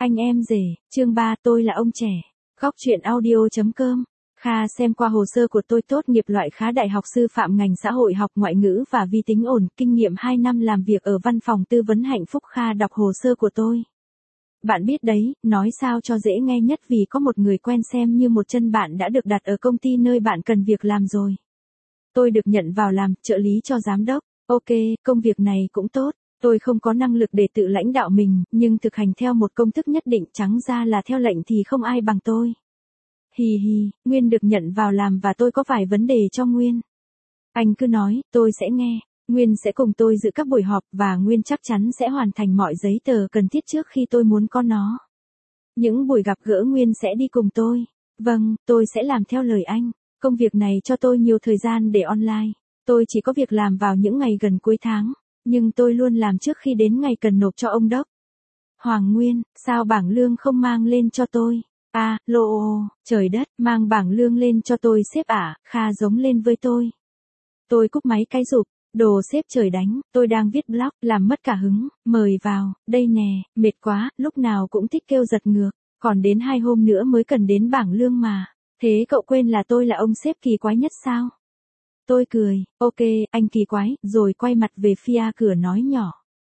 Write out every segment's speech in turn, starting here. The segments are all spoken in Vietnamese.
Anh em rể, chương 3 tôi là ông trẻ. Góc truyện audio.com. Kha xem qua hồ sơ của tôi tốt nghiệp loại khá đại học sư phạm ngành xã hội học ngoại ngữ và vi tính ổn, kinh nghiệm 2 năm làm việc ở văn phòng tư vấn hạnh phúc. Kha đọc hồ sơ của tôi. Bạn biết đấy, nói sao cho dễ nghe nhất vì có một người quen xem như một chân bạn đã được đặt ở công ty nơi bạn cần việc làm rồi. Tôi được nhận vào làm trợ lý cho giám đốc. Ok, công việc này cũng tốt. Tôi không có năng lực để tự lãnh đạo mình, nhưng thực hành theo một công thức nhất định, trắng ra là theo lệnh thì không ai bằng tôi. Hì hì, Nguyên được nhận vào làm và tôi có vài vấn đề cho Nguyên. Anh cứ nói, tôi sẽ nghe. Nguyên sẽ cùng tôi dự các buổi họp và Nguyên chắc chắn sẽ hoàn thành mọi giấy tờ cần thiết trước khi tôi muốn có nó. Những buổi gặp gỡ Nguyên sẽ đi cùng tôi. Vâng, tôi sẽ làm theo lời anh. Công việc này cho tôi nhiều thời gian để online. Tôi chỉ có việc làm vào những ngày gần cuối tháng. Nhưng tôi luôn làm trước khi đến ngày cần nộp cho ông đốc. Hoàng Nguyên, sao bảng lương không mang lên cho tôi? À, lô, trời đất, mang bảng lương lên cho tôi sếp ạ. Kha giống lên với tôi. Tôi cúp máy cái rụp, đồ sếp trời đánh, tôi đang viết blog, làm mất cả hứng, mời vào, đây nè, mệt quá, lúc nào cũng thích kêu giật ngược, còn đến 2 hôm nữa mới cần đến bảng lương mà. Thế cậu quên là tôi là ông sếp kỳ quái nhất sao? Tôi cười, ok, anh kỳ quái, rồi quay mặt về phía cửa nói nhỏ.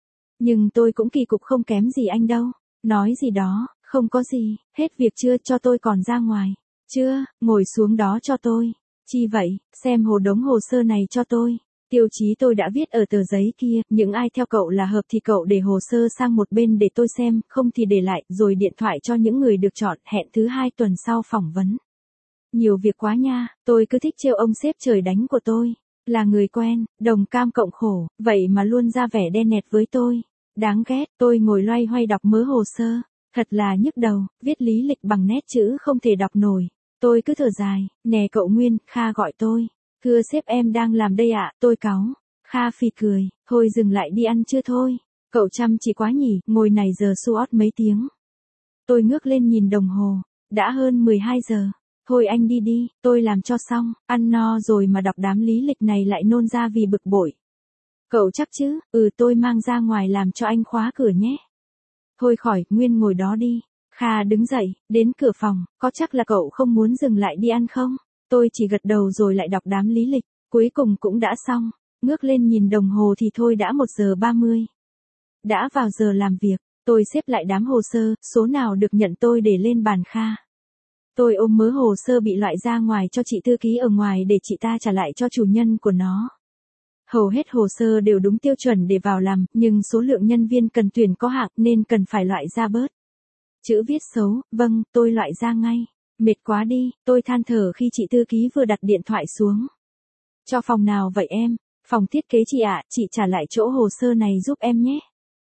Nhưng tôi cũng kỳ cục không kém gì anh đâu. Nói gì đó, không có gì, hết việc chưa, cho tôi còn ra ngoài. Chưa, ngồi xuống đó cho tôi. Chi vậy, xem đống hồ sơ này cho tôi. Tiêu chí tôi đã viết ở tờ giấy kia, những ai theo cậu là hợp thì cậu để hồ sơ sang một bên để tôi xem, không thì để lại, rồi điện thoại cho những người được chọn, hẹn thứ 2 tuần sau phỏng vấn. Nhiều việc quá nha, tôi cứ thích trêu ông sếp trời đánh của tôi. Là người quen, đồng cam cộng khổ, vậy mà luôn ra vẻ đen nẹt với tôi. Đáng ghét, tôi ngồi loay hoay đọc mớ hồ sơ. Thật là nhức đầu, viết lý lịch bằng nét chữ không thể đọc nổi. Tôi cứ thở dài, nè cậu Nguyên, Kha gọi tôi. Thưa sếp em đang làm đây ạ, tôi cáu. Kha phì cười, thôi dừng lại đi ăn chưa thôi. Cậu chăm chỉ quá nhỉ, ngồi này giờ suốt mấy tiếng. Tôi ngước lên nhìn đồng hồ, đã hơn 12 giờ. Thôi anh đi đi, tôi làm cho xong, ăn no rồi mà đọc đám lý lịch này lại nôn ra vì bực bội. Cậu chắc chứ, tôi mang ra ngoài làm cho anh khóa cửa nhé. Thôi khỏi, Nguyên ngồi đó đi. Kha đứng dậy, đến cửa phòng, có chắc là cậu không muốn dừng lại đi ăn không? Tôi chỉ gật đầu rồi lại đọc đám lý lịch, cuối cùng cũng đã xong. Ngước lên nhìn đồng hồ thì thôi đã 1 giờ 30. Đã vào giờ làm việc, tôi xếp lại đám hồ sơ, số nào được nhận tôi để lên bàn Kha. Tôi ôm mớ hồ sơ bị loại ra ngoài cho chị thư ký ở ngoài để chị ta trả lại cho chủ nhân của nó. Hầu hết hồ sơ đều đúng tiêu chuẩn để vào làm, nhưng số lượng nhân viên cần tuyển có hạn nên cần phải loại ra bớt. Chữ viết xấu, vâng, tôi loại ra ngay. Mệt quá đi, tôi than thở khi chị thư ký vừa đặt điện thoại xuống. Cho phòng nào vậy em? Phòng thiết kế chị ạ, chị trả lại chỗ hồ sơ này giúp em nhé.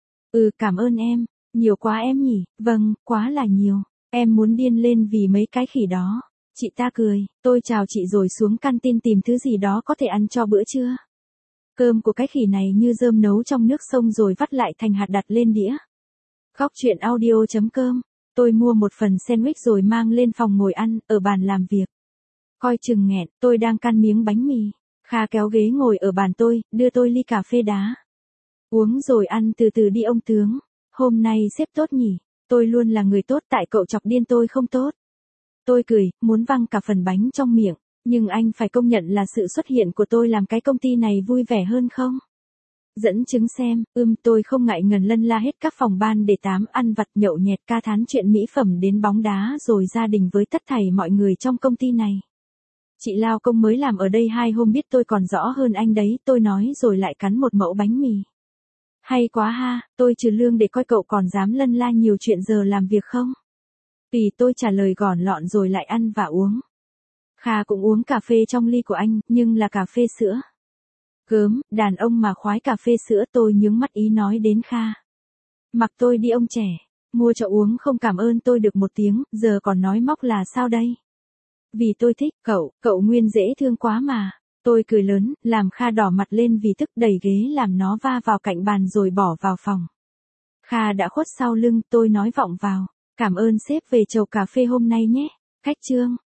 Cảm ơn em. Nhiều quá em nhỉ? Vâng, quá là nhiều. Em muốn điên lên vì mấy cái khỉ đó. Chị ta cười, tôi chào chị rồi xuống canteen tìm thứ gì đó có thể ăn cho bữa trưa. Cơm của cái khỉ này như rơm nấu trong nước sông rồi vắt lại thành hạt đặt lên đĩa. Góc truyện audio.com. Tôi mua một phần sandwich rồi mang lên phòng ngồi ăn, ở bàn làm việc. Coi chừng nghẹn, tôi đang căn miếng bánh mì. Kha kéo ghế ngồi ở bàn tôi, đưa tôi ly cà phê đá. Uống rồi ăn từ từ đi ông tướng. Hôm nay sếp tốt nhỉ? Tôi luôn là người tốt tại cậu chọc điên tôi không tốt. Tôi cười, muốn văng cả phần bánh trong miệng. Nhưng anh phải công nhận là sự xuất hiện của tôi làm cái công ty này vui vẻ hơn không? Dẫn chứng xem, tôi không ngại ngần lân la hết các phòng ban để tám, ăn vặt nhậu nhẹt ca thán chuyện mỹ phẩm đến bóng đá rồi gia đình với tất thảy mọi người trong công ty này. Chị lao công mới làm ở đây 2 hôm biết tôi còn rõ hơn anh đấy, tôi nói rồi lại cắn một mẩu bánh mì. Hay quá ha, tôi trừ lương để coi cậu còn dám lân la nhiều chuyện giờ làm việc không? Tôi trả lời gọn lọn rồi lại ăn và uống. Kha cũng uống cà phê trong ly của anh, nhưng là cà phê sữa. Gớm, đàn ông mà khoái cà phê sữa, tôi nhướng mắt ý nói đến Kha. Mặc tôi đi ông trẻ, mua cho uống không cảm ơn tôi được 1 tiếng, giờ còn nói móc là sao đây? Vì tôi thích, cậu Nguyên dễ thương quá mà. Tôi cười lớn, làm Kha đỏ mặt lên vì tức, đẩy ghế làm nó va vào cạnh bàn rồi bỏ vào phòng. Kha đã khuất sau lưng, tôi nói vọng vào. Cảm ơn sếp về chầu cà phê hôm nay nhé. Khách trương.